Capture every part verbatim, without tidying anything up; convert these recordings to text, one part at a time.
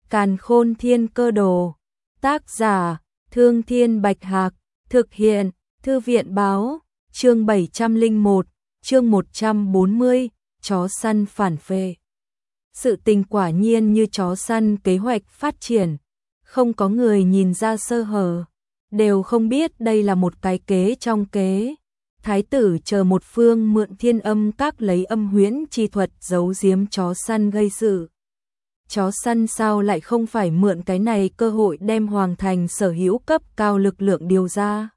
Càn Khôn Thiên Cơ Đồ. Tác giả: Thương Thiên Bạch Hạc. Thực hiện: Thư viện báo. Chương bảy trăm lẻ một, chương một trăm bốn mươi, chó săn phản phệ. Sự tình quả nhiên như chó săn kế hoạch phát triển, không có người nhìn ra sơ hở, đều không biết đây là một cái kế trong kế. Thái tử chờ một phương mượn Thiên Âm Các lấy âm huyễn chi thuật giấu giếm chó săn gây sự. Chó săn sao lại không phải mượn cái này cơ hội đem hoàng thành sở hữu cấp cao lực lượng điều ra.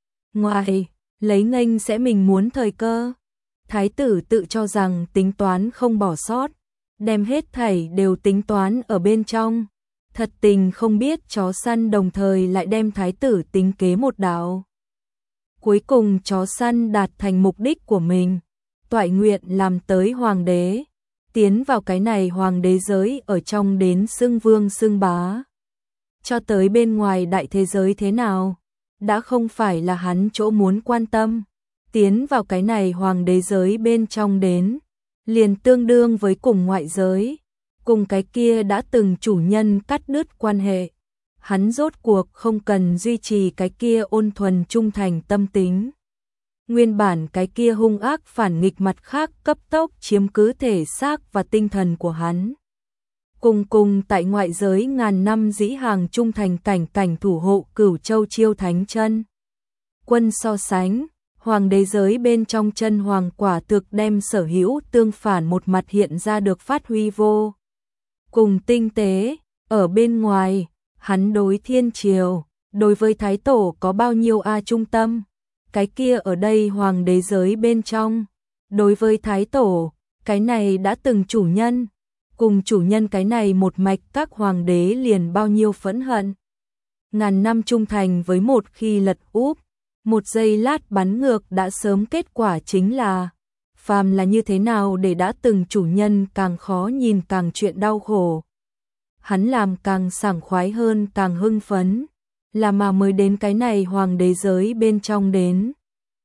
Ngoài, lấy nghênh sẽ mình muốn thời cơ. Thái tử tự cho rằng tính toán không bỏ sót, đem hết thảy đều tính toán ở bên trong. Thật tình không biết chó săn đồng thời lại đem thái tử tính kế một đạo. Cuối cùng chó săn đạt thành mục đích của mình, toại nguyện làm tới hoàng đế, tiến vào cái này hoàng đế giới ở trong đến xưng vương xưng bá. Cho tới bên ngoài đại thế giới thế nào, đã không phải là hắn chỗ muốn quan tâm. Tiến vào cái này hoàng đế giới bên trong đến, liền tương đương với cùng ngoại giới, cùng cái kia đã từng chủ nhân cắt đứt quan hệ. Hắn rốt cuộc không cần duy trì cái kia ôn thuần trung thành tâm tính. Nguyên bản cái kia hung ác phản nghịch mặt khác cấp tốc chiếm cứ thể xác và tinh thần của hắn. Cùng cùng tại ngoại giới ngàn năm dĩ hàng trung thành cảnh cảnh thủ hộ Cửu Châu Chiêu Thánh Chân Quân so sánh, hoàng đế giới bên trong chân hoàng quả thực đem sở hữu tương phản một mặt hiện ra được phát huy vô cùng tinh tế. Ở bên ngoài, hắn đối thiên triều, đối với thái tổ có bao nhiêu a trung tâm, cái kia ở đây hoàng đế giới bên trong, đối với thái tổ, cái này đã từng chủ nhân, cùng chủ nhân cái này một mạch các hoàng đế liền bao nhiêu phẫn hận. Ngàn năm trung thành với một khi lật úp, một giây lát bắn ngược đã sớm kết quả chính là, phàm là như thế nào để đã từng chủ nhân càng khó nhìn càng chuyện đau khổ. Hắn làm càng sảng khoái hơn càng hưng phấn, là mà mới đến cái này hoàng đế giới bên trong đến.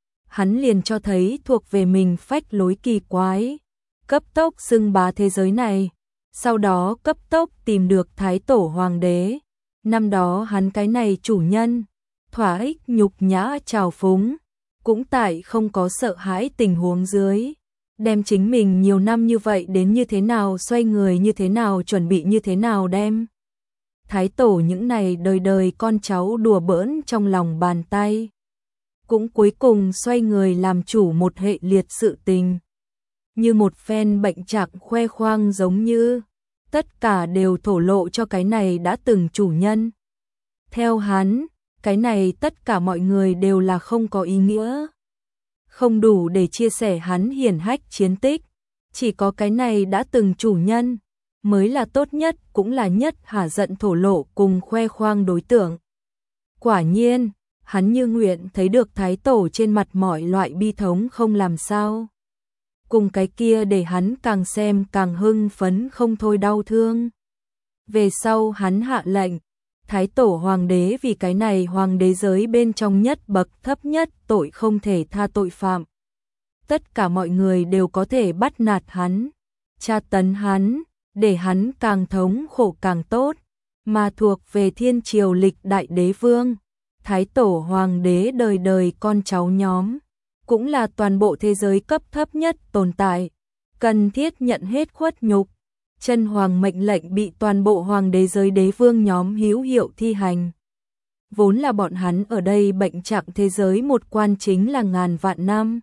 Hắn liền cho thấy thuộc về mình phách lối kỳ quái, cấp tốc xưng bá thế giới này, sau đó cấp tốc tìm được thái tổ hoàng đế. Năm đó hắn cái này chủ nhân, thỏa ích nhục nhã trào phúng, cũng tại không có sợ hãi tình huống dưới, đem chính mình nhiều năm như vậy đến như thế nào xoay người như thế nào chuẩn bị như thế nào đem. Thái tổ những này đời đời con cháu đùa bỡn trong lòng bàn tay. Cũng cuối cùng xoay người làm chủ một hệ liệt sự tình. Như một phen bệnh trạng khoe khoang giống như, tất cả đều thổ lộ cho cái này đã từng chủ nhân. Theo hắn, cái này tất cả mọi người đều là không có ý nghĩa, không đủ để chia sẻ hắn hiển hách chiến tích, chỉ có cái này đã từng chủ nhân mới là tốt nhất cũng là nhất hả giận thổ lộ cùng khoe khoang đối tượng. Quả nhiên, hắn như nguyện thấy được thái tổ trên mặt mọi loại bi thống không làm sao. Cùng cái kia để hắn càng xem càng hưng phấn không thôi đau thương. Về sau hắn hạ lệnh, thái tổ hoàng đế vì cái này hoàng đế giới bên trong nhất bậc thấp nhất tội không thể tha tội phạm. Tất cả mọi người đều có thể bắt nạt hắn, tra tấn hắn, để hắn càng thống khổ càng tốt, mà thuộc về thiên triều lịch đại đế vương, thái tổ hoàng đế đời đời con cháu nhóm, cũng là toàn bộ thế giới cấp thấp nhất tồn tại, cần thiết nhận hết khuất nhục. Chân hoàng mệnh lệnh bị toàn bộ hoàng đế giới đế vương nhóm hữu hiệu thi hành. Vốn là bọn hắn ở đây bệnh trạng thế giới một quan chính là ngàn vạn năm.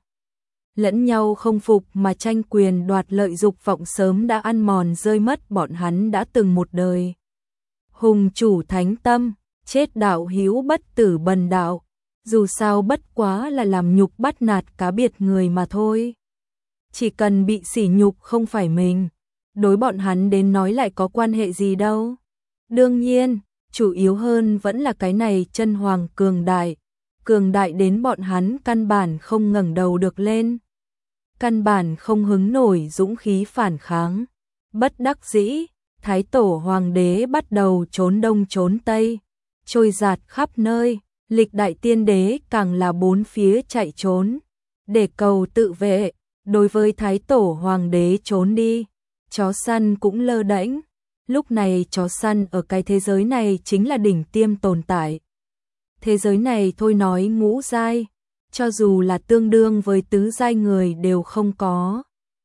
Lẫn nhau không phục mà tranh quyền đoạt lợi dục vọng sớm đã ăn mòn rơi mất bọn hắn đã từng một đời. Hùng chủ thánh tâm, chết đạo hữu bất tử bần đạo, dù sao bất quá là làm nhục bắt nạt cá biệt người mà thôi. Chỉ cần bị sỉ nhục không phải mình, đối bọn hắn đến nói lại có quan hệ gì đâu. Đương nhiên, chủ yếu hơn vẫn là cái này chân hoàng cường đại, cường đại đến bọn hắn căn bản không ngẩng đầu được lên. Căn bản không hứng nổi dũng khí phản kháng. Bất đắc dĩ, thái tổ hoàng đế bắt đầu trốn đông trốn tây, trôi giạt khắp nơi, lịch đại tiên đế càng là bốn phía chạy trốn, để cầu tự vệ. Đối với thái tổ hoàng đế trốn đi, chó săn cũng lơ đễnh, Lúc này chó săn ở cái thế giới này chính là đỉnh tiêm tồn tại. Thế giới này thôi nói ngũ giai, cho dù là tương đương với tứ giai người đều không có.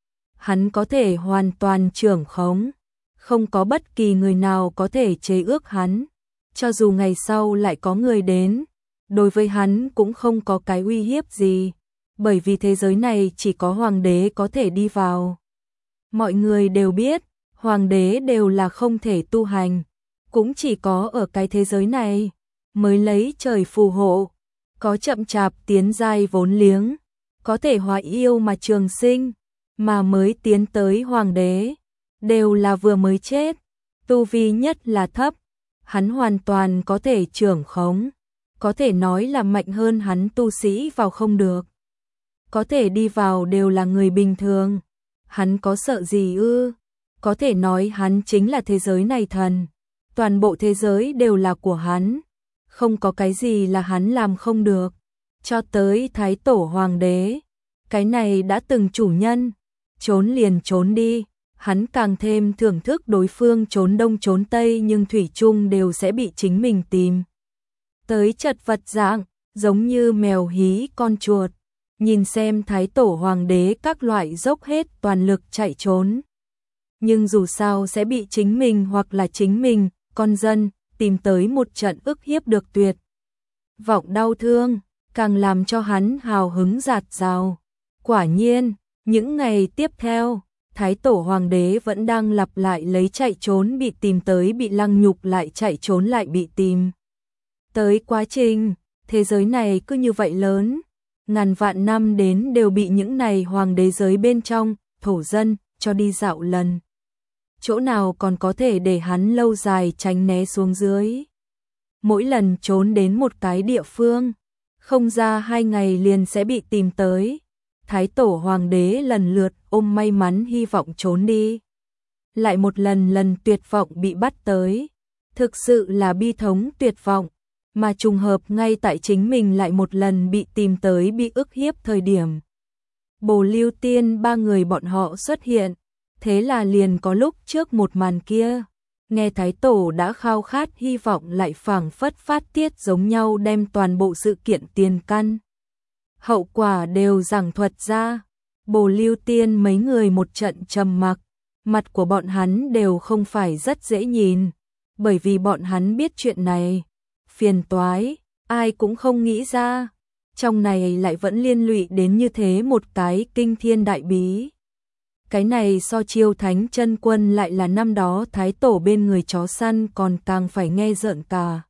Hắn có thể hoàn toàn trưởng khống, không có bất kỳ người nào có thể chế ước hắn. Cho dù ngày sau lại có người đến, đối với hắn cũng không có cái uy hiếp gì, bởi vì thế giới này chỉ có hoàng đế có thể đi vào. Mọi người đều biết, hoàng đế đều là không thể tu hành, cũng chỉ có ở cái thế giới này mới lấy trời phù hộ, có chậm chạp tiến giai vốn liếng, có thể hóa yêu mà trường sinh, mà mới tiến tới hoàng đế, đều là vừa mới chết, tu vi nhất là thấp, hắn hoàn toàn có thể trưởng khống, có thể nói là mạnh hơn hắn tu sĩ vào không được. Có thể đi vào đều là người bình thường, hắn có sợ gì ư? Có thể nói hắn chính là thế giới này thần, toàn bộ thế giới đều là của hắn, không có cái gì là hắn làm không được. Cho tới Thái Tổ Hoàng đế, cái này đã từng chủ nhân, trốn liền trốn đi, hắn càng thêm thưởng thức đối phương trốn đông trốn tây nhưng thủy chung đều sẽ bị chính mình tìm tới chật vật dạng, giống như mèo hí con chuột. Nhìn xem Thái Tổ Hoàng đế các loại dốc hết toàn lực chạy trốn, nhưng dù sao sẽ bị chính mình hoặc là chính mình, con dân, tìm tới một trận ức hiếp được tuyệt vọng đau thương, càng làm cho hắn hào hứng dạt dào. Quả nhiên, những ngày tiếp theo, Thái Tổ Hoàng đế vẫn đang lặp lại lấy chạy trốn bị tìm tới bị lăng nhục lại chạy trốn lại bị tìm tới quá trình. Thế giới này cứ như vậy lớn, ngàn vạn năm đến đều bị những này hoàng đế giới bên trong, thổ dân, cho đi dạo lần. Chỗ nào còn có thể để hắn lâu dài tránh né xuống dưới. Mỗi lần trốn đến một cái địa phương, không ra hai ngày liền sẽ bị tìm tới. Thái Tổ Hoàng đế lần lượt ôm may mắn hy vọng trốn đi. Lại một lần lần tuyệt vọng bị bắt tới. Thực sự là bi thống tuyệt vọng. Mà trùng hợp ngay tại chính mình lại một lần bị tìm tới bị ức hiếp thời điểm. Bồ Lưu Tiên ba người bọn họ xuất hiện. Thế là liền có lúc trước một màn kia. Nghe Thái Tổ đã khao khát hy vọng lại phảng phất phát tiết giống nhau đem toàn bộ sự kiện tiền căn. Hậu quả đều giảng thuật ra. Bồ Lưu Tiên mấy người một trận trầm mặc. Mặt của bọn hắn đều không phải rất dễ nhìn. Bởi vì bọn hắn biết chuyện này. Phiền toái, ai cũng không nghĩ ra. Trong này lại vẫn liên lụy đến như thế một cái kinh thiên đại bí. Cái này so Chiêu Thánh Chân Quân lại là năm đó Thái Tổ bên người chó săn còn càng phải nghe rợn cả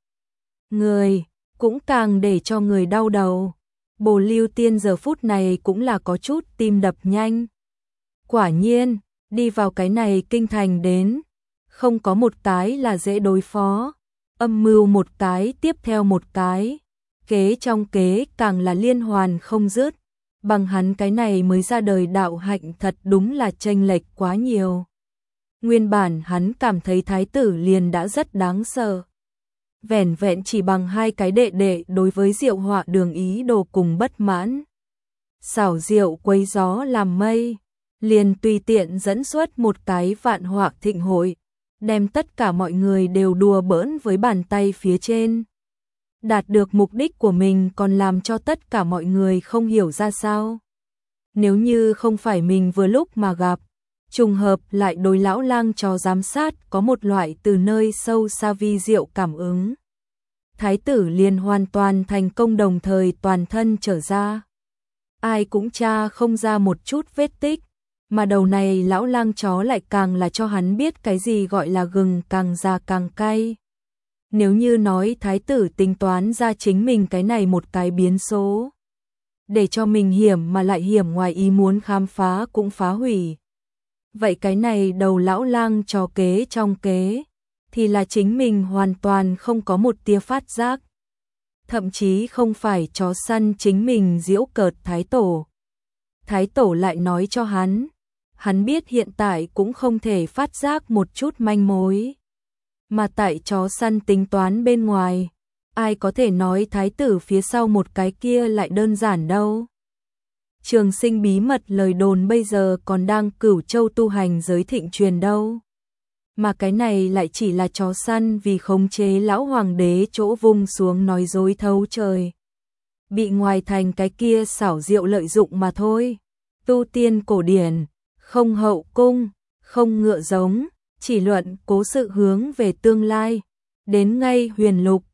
người, cũng càng để cho người đau đầu. Bồ Lưu Tiên giờ phút này cũng là có chút tim đập nhanh. Quả nhiên, đi vào cái này kinh thành đến, không có một cái là dễ đối phó, âm mưu một cái tiếp theo một cái, kế trong kế càng là liên hoàn không dứt. Bằng hắn cái này mới ra đời đạo hạnh thật đúng là chênh lệch quá nhiều. Nguyên bản hắn cảm thấy thái tử liền đã rất đáng sợ. Vẻn vẹn chỉ bằng hai cái đệ đệ đối với Diệu Họa Đường ý đồ cùng bất mãn. Xảo diệu quấy gió làm mây, liền tùy tiện dẫn xuất một cái vạn họa thịnh hội, đem tất cả mọi người đều đùa bỡn với bàn tay phía trên. Đạt được mục đích của mình còn làm cho tất cả mọi người không hiểu ra sao. Nếu như không phải mình vừa lúc mà gặp, trùng hợp lại đối lão lang cho giám sát có một loại từ nơi sâu xa vi diệu cảm ứng. Thái tử liền hoàn toàn thành công đồng thời toàn thân trở ra. Ai cũng tra không ra một chút vết tích, mà đầu này lão lang chó lại càng là cho hắn biết cái gì gọi là gừng càng già càng cay. Nếu như nói thái tử tính toán ra chính mình cái này một cái biến số, để cho mình hiểm mà lại hiểm ngoài ý muốn khám phá cũng phá hủy. Vậy cái này đầu lão lang trò kế trong kế, thì là chính mình hoàn toàn không có một tia phát giác. Thậm chí không phải chó săn chính mình giễu cợt thái tổ. Thái tổ lại nói cho hắn, hắn biết hiện tại cũng không thể phát giác một chút manh mối. Mà tại chó săn tính toán bên ngoài, ai có thể nói thái tử phía sau một cái kia lại đơn giản đâu. Trường Sinh bí mật lời đồn bây giờ còn đang Cửu Châu tu hành giới thịnh truyền đâu. mà cái này lại chỉ là chó săn vì khống chế lão hoàng đế chỗ vung xuống nói dối thấu trời. Bị ngoài thành cái kia xảo diệu lợi dụng mà thôi. Tu tiên cổ điển, không hậu cung, không ngựa giống, chỉ luận cố sự hướng về tương lai. Đến ngay huyền lục,